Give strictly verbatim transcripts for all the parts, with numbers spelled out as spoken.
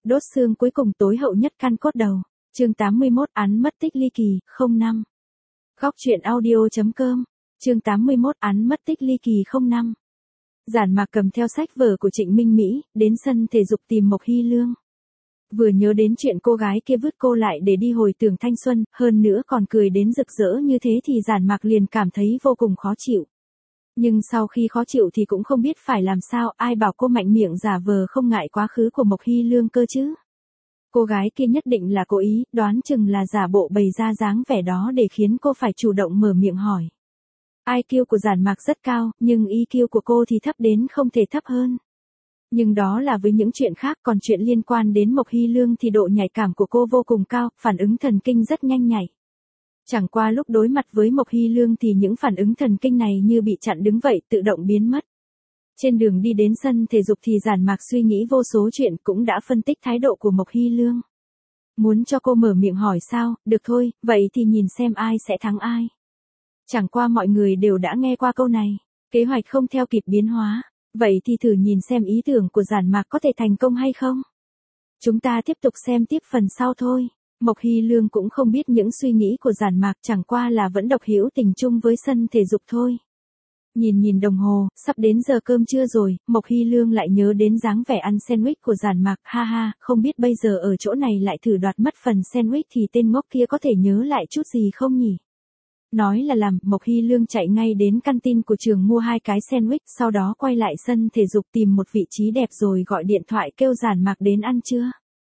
Đốt xương cuối cùng tối hậu nhất căn cốt đầu. Chương tám mươi mốt án mất tích ly kỳ, không năm. Góc truyện audio.com. Chương tám mươi mốt án mất tích ly kỳ không năm. Giản Mạc cầm theo sách vở của Trịnh Minh Mỹ, đến sân thể dục tìm Mộc Hy Lương. Vừa nhớ đến chuyện cô gái kia vứt cô lại để đi hồi tưởng thanh xuân, hơn nữa còn cười đến rực rỡ như thế thì Giản Mạc liền cảm thấy vô cùng khó chịu. Nhưng sau khi khó chịu thì cũng không biết phải làm sao, ai bảo cô mạnh miệng giả vờ không ngại quá khứ của Mộc Hy Lương cơ chứ. Cô gái kia nhất định là cố ý, đoán chừng là giả bộ bày ra dáng vẻ đó để khiến cô phải chủ động mở miệng hỏi. i kiu của Giản Mạc rất cao, nhưng i kiu của cô thì thấp đến không thể thấp hơn. Nhưng đó là với những chuyện khác, còn chuyện liên quan đến Mộc Hy Lương thì độ nhạy cảm của cô vô cùng cao, phản ứng thần kinh rất nhanh nhạy. Chẳng qua lúc đối mặt với Mộc Hy Lương thì những phản ứng thần kinh này như bị chặn đứng vậy, tự động biến mất. Trên đường đi đến sân thể dục thì Giản Mạc suy nghĩ vô số chuyện, cũng đã phân tích thái độ của Mộc Hy Lương. Muốn cho cô mở miệng hỏi sao, được thôi, vậy thì nhìn xem ai sẽ thắng ai. Chẳng qua mọi người đều đã nghe qua câu này, kế hoạch không theo kịp biến hóa, vậy thì thử nhìn xem ý tưởng của Giản Mạc có thể thành công hay không. Chúng ta tiếp tục xem tiếp phần sau thôi. Mộc Hy Lương cũng không biết những suy nghĩ của Giản Mạc, chẳng qua là vẫn độc hữu tình chung với sân thể dục thôi. Nhìn nhìn đồng hồ, sắp đến giờ cơm trưa rồi, Mộc Hy Lương lại nhớ đến dáng vẻ ăn sandwich của Giản Mạc, ha ha, không biết bây giờ ở chỗ này lại thử đoạt mất phần sandwich thì tên ngốc kia có thể nhớ lại chút gì không nhỉ? Nói là làm, Mộc Hy Lương chạy ngay đến căn tin của trường mua hai cái sandwich, sau đó quay lại sân thể dục tìm một vị trí đẹp rồi gọi điện thoại kêu Giản Mạc đến ăn trưa.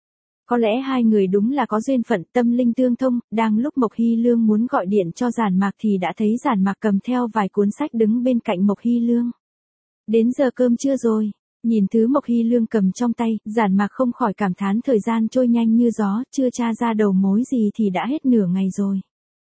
Có lẽ hai người đúng là có duyên phận, tâm linh tương thông, đang lúc Mộc Hy Lương muốn gọi điện cho Giản Mạc thì đã thấy Giản Mạc cầm theo vài cuốn sách đứng bên cạnh Mộc Hy Lương. Đến giờ cơm trưa rồi, nhìn thứ Mộc Hy Lương cầm trong tay, Giản Mạc không khỏi cảm thán thời gian trôi nhanh như gió, chưa tra ra đầu mối gì thì đã hết nửa ngày rồi.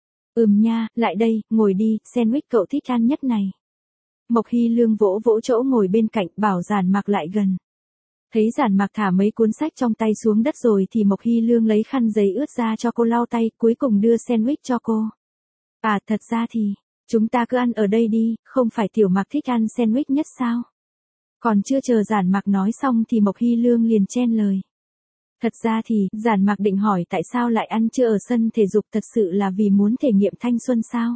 Ừm nha, lại đây, ngồi đi, sandwich cậu thích ăn nhất này. Mộc Hy Lương vỗ vỗ chỗ ngồi bên cạnh, bảo Giản Mạc lại gần. Thấy Giản Mạc thả mấy cuốn sách trong tay xuống đất rồi thì Mộc Hy Lương lấy khăn giấy ướt ra cho cô lau tay, cuối cùng đưa sandwich cho cô. À, thật ra thì, chúng ta cứ ăn ở đây đi, không phải Tiểu Mạc thích ăn sandwich nhất sao? Còn chưa chờ Giản Mạc nói xong thì Mộc Hy Lương liền chen lời. Thật ra thì, Giản Mạc định hỏi tại sao lại ăn trưa ở sân thể dục, thật sự là vì muốn thể nghiệm thanh xuân sao?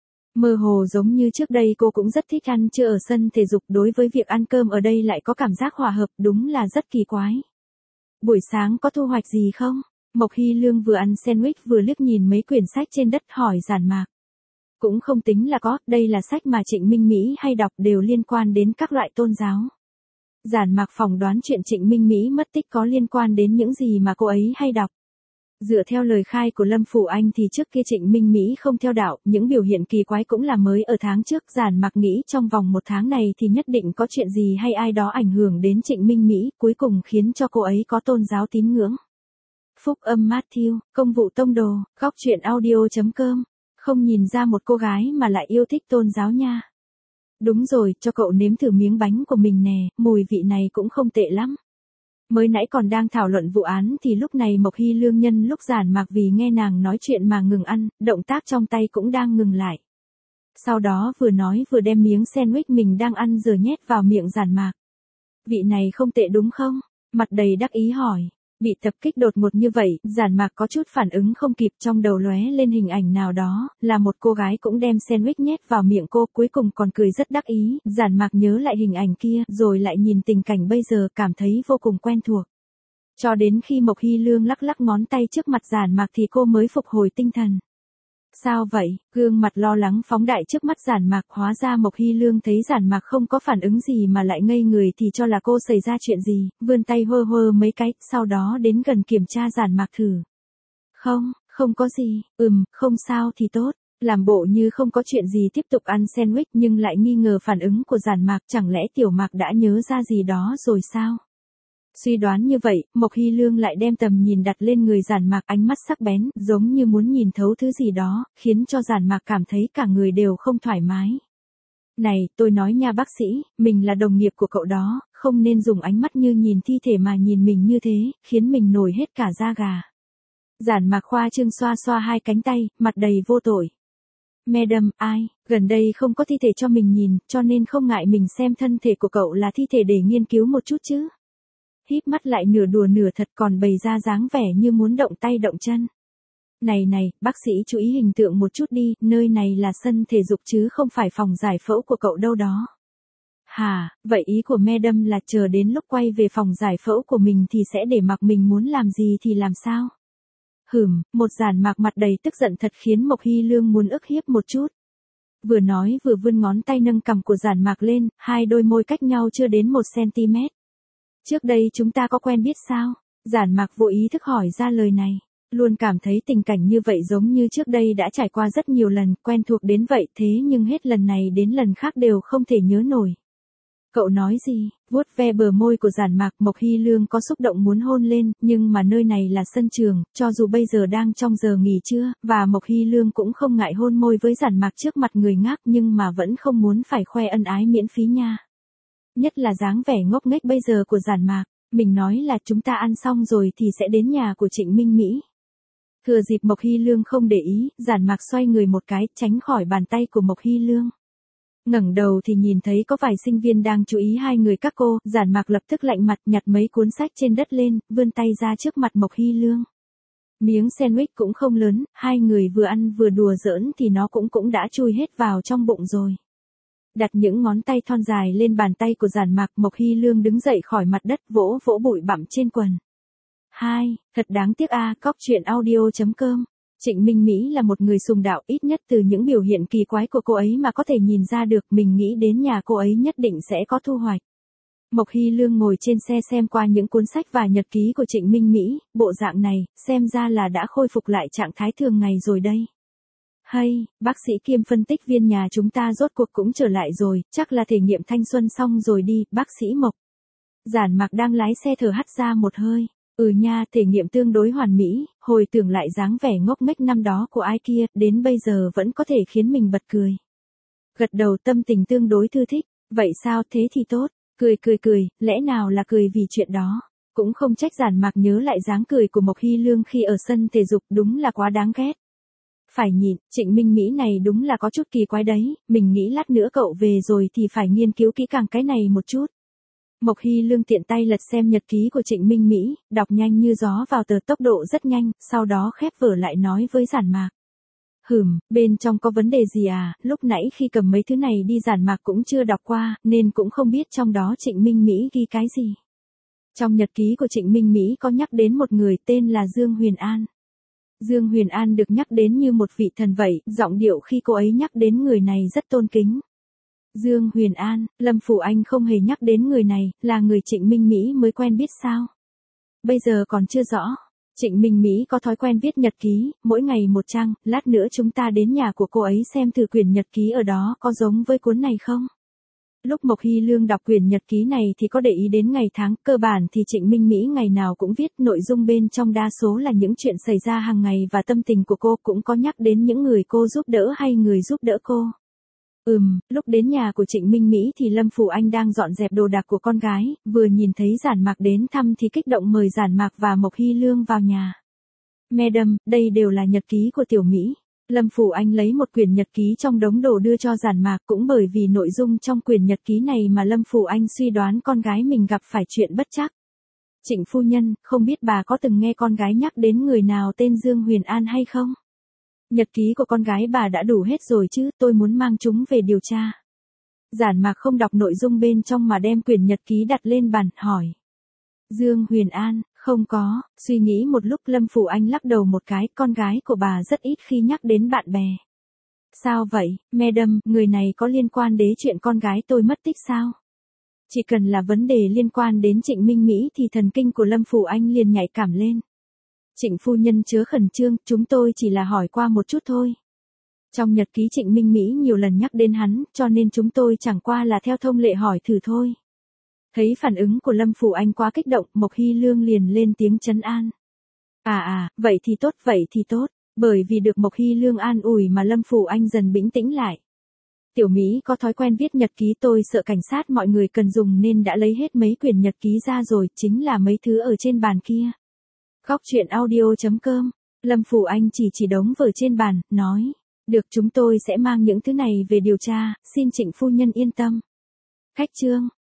Mơ hồ giống như trước đây cô cũng rất thích ăn trưa ở sân thể dục, đối với việc ăn cơm ở đây lại có cảm giác hòa hợp, đúng là rất kỳ quái. Buổi sáng có thu hoạch gì không? Mộc Hy Lương vừa ăn sandwich vừa liếc nhìn mấy quyển sách trên đất hỏi Giản Mạc. Cũng không tính là có, đây là sách mà Trịnh Minh Mỹ hay đọc, đều liên quan đến các loại tôn giáo. Giản Mạc phỏng đoán chuyện Trịnh Minh Mỹ mất tích có liên quan đến những gì mà cô ấy hay đọc. Dựa theo lời khai của Lâm Phủ Anh thì trước kia Trịnh Minh Mỹ không theo đạo, những biểu hiện kỳ quái cũng là mới ở tháng trước. Giản Mạc nghĩ trong vòng một tháng này thì nhất định có chuyện gì hay ai đó ảnh hưởng đến Trịnh Minh Mỹ, cuối cùng khiến cho cô ấy có tôn giáo tín ngưỡng. Phúc âm Matthew, công vụ tông đồ, góc truyện audio.com. Không nhìn ra một cô gái mà lại yêu thích tôn giáo nha. Đúng rồi, cho cậu nếm thử miếng bánh của mình nè, mùi vị này cũng không tệ lắm. Mới nãy còn đang thảo luận vụ án thì lúc này Mộc Hy Lương nhân lúc Giản Mạc vì nghe nàng nói chuyện mà ngừng ăn, động tác trong tay cũng đang ngừng lại. Sau đó vừa nói vừa đem miếng sandwich mình đang ăn giờ nhét vào miệng Giản Mạc. Vị này không tệ đúng không? Mặt đầy đắc ý hỏi. Bị tập kích đột ngột như vậy, Giản Mạc có chút phản ứng không kịp, trong đầu lóe lên hình ảnh nào đó, là một cô gái cũng đem sandwich nhét vào miệng cô, cuối cùng còn cười rất đắc ý. Giản Mạc nhớ lại hình ảnh kia, rồi lại nhìn tình cảnh bây giờ, cảm thấy vô cùng quen thuộc. Cho đến khi Mộc Hy Lương lắc lắc ngón tay trước mặt Giản Mạc thì cô mới phục hồi tinh thần. Sao vậy? Gương mặt lo lắng phóng đại trước mắt Giản Mạc, hóa ra Mộc Hy Lương thấy Giản Mạc không có phản ứng gì mà lại ngây người thì cho là cô xảy ra chuyện gì, vươn tay hơ hơ mấy cái, sau đó đến gần kiểm tra Giản Mạc thử. Không, không có gì, ừm, không sao thì tốt, làm bộ như không có chuyện gì tiếp tục ăn sandwich nhưng lại nghi ngờ phản ứng của Giản Mạc, chẳng lẽ Tiểu Mạc đã nhớ ra gì đó rồi sao? Suy đoán như vậy, Mộc Hy Lương lại đem tầm nhìn đặt lên người Giản Mạc, ánh mắt sắc bén, giống như muốn nhìn thấu thứ gì đó, khiến cho Giản Mạc cảm thấy cả người đều không thoải mái. Này, tôi nói nha bác sĩ, mình là đồng nghiệp của cậu đó, không nên dùng ánh mắt như nhìn thi thể mà nhìn mình như thế, khiến mình nổi hết cả da gà. Giản Mạc khoa trương xoa xoa hai cánh tay, mặt đầy vô tội. Madam, ai, gần đây không có thi thể cho mình nhìn, cho nên không ngại mình xem thân thể của cậu là thi thể để nghiên cứu một chút chứ. híp mắt lại nửa đùa nửa thật còn bày ra dáng vẻ như muốn động tay động chân. Này này, bác sĩ chú ý hình tượng một chút đi, nơi này là sân thể dục chứ không phải phòng giải phẫu của cậu đâu đó. Hả, vậy ý của Madam là chờ đến lúc quay về phòng giải phẫu của mình thì sẽ để mặc mình muốn làm gì thì làm sao? Hửm, một Giản Mạc mặt đầy tức giận thật khiến Mộc Hy Lương muốn ức hiếp một chút. Vừa nói vừa vươn ngón tay nâng cằm của Giản Mạc lên, hai đôi môi cách nhau chưa đến một centimet. Trước đây chúng ta có quen biết sao? Giản Mạc vô ý thức hỏi ra lời này. Luôn cảm thấy tình cảnh như vậy giống như trước đây đã trải qua rất nhiều lần, quen thuộc đến vậy thế nhưng hết lần này đến lần khác đều không thể nhớ nổi. Cậu nói gì? Vuốt ve bờ môi của Giản Mạc, Mộc Hy Lương có xúc động muốn hôn lên, nhưng mà nơi này là sân trường, cho dù bây giờ đang trong giờ nghỉ trưa, và Mộc Hy Lương cũng không ngại hôn môi với Giản Mạc trước mặt người ngác nhưng mà vẫn không muốn phải khoe ân ái miễn phí nha. Nhất là dáng vẻ ngốc nghếch bây giờ của Giản Mạc, mình nói là chúng ta ăn xong rồi thì sẽ đến nhà của Trịnh Minh Mỹ. Thừa dịp Mộc Hy Lương không để ý, Giản Mạc xoay người một cái, tránh khỏi bàn tay của Mộc Hy Lương. Ngẩng đầu thì nhìn thấy có vài sinh viên đang chú ý hai người các cô, Giản Mạc lập tức lạnh mặt nhặt mấy cuốn sách trên đất lên, vươn tay ra trước mặt Mộc Hy Lương. Miếng sandwich cũng không lớn, hai người vừa ăn vừa đùa giỡn thì nó cũng cũng đã chui hết vào trong bụng rồi. Đặt những ngón tay thon dài lên bàn tay của Giản Mạc, Mộc Hy Lương đứng dậy khỏi mặt đất vỗ vỗ bụi bặm trên quần. Hai, thật đáng tiếc a, à, cóc truyện audio chấm com. Trịnh Minh Mỹ là một người sùng đạo, ít nhất từ những biểu hiện kỳ quái của cô ấy mà có thể nhìn ra được, mình nghĩ đến nhà cô ấy nhất định sẽ có thu hoạch. Mộc Hy Lương ngồi trên xe xem qua những cuốn sách và nhật ký của Trịnh Minh Mỹ, bộ dạng này, xem ra là đã khôi phục lại trạng thái thường ngày rồi đây. Hay, bác sĩ kiêm phân tích viên nhà chúng ta rốt cuộc cũng trở lại rồi, chắc là thể nghiệm thanh xuân xong rồi đi, bác sĩ Mộc. Giản Mạc đang lái xe thở hắt ra một hơi. Ừ nha, thể nghiệm tương đối hoàn mỹ, hồi tưởng lại dáng vẻ ngốc nghếch năm đó của ai kia, đến bây giờ vẫn có thể khiến mình bật cười. Gật đầu tâm tình tương đối thư thích, vậy sao thế thì tốt, cười cười cười, lẽ nào là cười vì chuyện đó. Cũng không trách Giản Mạc nhớ lại dáng cười của Mộc Hy Lương khi ở sân thể dục, đúng là quá đáng ghét. Phải nhịn, Trịnh Minh Mỹ này đúng là có chút kỳ quái đấy, mình nghĩ lát nữa cậu về rồi thì phải nghiên cứu kỹ càng cái này một chút. Mộc Hy Lương tiện tay lật xem nhật ký của Trịnh Minh Mỹ, đọc nhanh như gió vào tờ tốc độ rất nhanh, sau đó khép vở lại nói với Giản Mạc. Hửm, bên trong có vấn đề gì à, lúc nãy khi cầm mấy thứ này đi Giản Mạc cũng chưa đọc qua, nên cũng không biết trong đó Trịnh Minh Mỹ ghi cái gì. Trong nhật ký của Trịnh Minh Mỹ có nhắc đến một người tên là Dương Huyền An. Dương Huyền An được nhắc đến như một vị thần vậy, giọng điệu khi cô ấy nhắc đến người này rất tôn kính. Dương Huyền An, Lâm Phủ Anh không hề nhắc đến người này, là người Trịnh Minh Mỹ mới quen biết sao? Bây giờ còn chưa rõ. Trịnh Minh Mỹ có thói quen viết nhật ký, mỗi ngày một trang, lát nữa chúng ta đến nhà của cô ấy xem thử quyển nhật ký ở đó có giống với cuốn này không? Lúc Mộc Hy Lương đọc quyển nhật ký này thì có để ý đến ngày tháng, cơ bản thì Trịnh Minh Mỹ ngày nào cũng viết, nội dung bên trong đa số là những chuyện xảy ra hàng ngày và tâm tình của cô, cũng có nhắc đến những người cô giúp đỡ hay người giúp đỡ cô. Ừm, lúc đến nhà của Trịnh Minh Mỹ thì Lâm Phủ Anh đang dọn dẹp đồ đạc của con gái, vừa nhìn thấy Giản Mạc đến thăm thì kích động mời Giản Mạc và Mộc Hy Lương vào nhà. Madam, đây đều là nhật ký của Tiểu Mỹ. Lâm Phủ Anh lấy một quyển nhật ký trong đống đồ đưa cho Giản Mạc, cũng bởi vì nội dung trong quyển nhật ký này mà Lâm Phủ Anh suy đoán con gái mình gặp phải chuyện bất trắc. Trịnh phu nhân, không biết bà có từng nghe con gái nhắc đến người nào tên Dương Huyền An hay không? Nhật ký của con gái bà đã đủ hết rồi chứ, tôi muốn mang chúng về điều tra. Giản Mạc không đọc nội dung bên trong mà đem quyển nhật ký đặt lên bàn, hỏi. Dương Huyền An, không có, suy nghĩ một lúc Lâm Phủ Anh lắc đầu một cái, con gái của bà rất ít khi nhắc đến bạn bè. Sao vậy, Madam, người này có liên quan đến chuyện con gái tôi mất tích sao? Chỉ cần là vấn đề liên quan đến Trịnh Minh Mỹ thì thần kinh của Lâm Phủ Anh liền nhạy cảm lên. Trịnh phu nhân chớ khẩn trương, chúng tôi chỉ là hỏi qua một chút thôi. Trong nhật ký Trịnh Minh Mỹ nhiều lần nhắc đến hắn, cho nên chúng tôi chẳng qua là theo thông lệ hỏi thử thôi. Thấy phản ứng của Lâm Phủ Anh quá kích động, Mộc Hy Lương liền lên tiếng trấn an. À à, vậy thì tốt, vậy thì tốt, bởi vì được Mộc Hy Lương an ủi mà Lâm Phủ Anh dần bình tĩnh lại. Tiểu Mỹ có thói quen viết nhật ký, tôi sợ cảnh sát mọi người cần dùng nên đã lấy hết mấy quyển nhật ký ra rồi, chính là mấy thứ ở trên bàn kia. Góc truyện audio chấm com, Lâm Phủ Anh chỉ chỉ đống vở trên bàn, nói, được chúng tôi sẽ mang những thứ này về điều tra, xin Trịnh phu nhân yên tâm. Khách trương.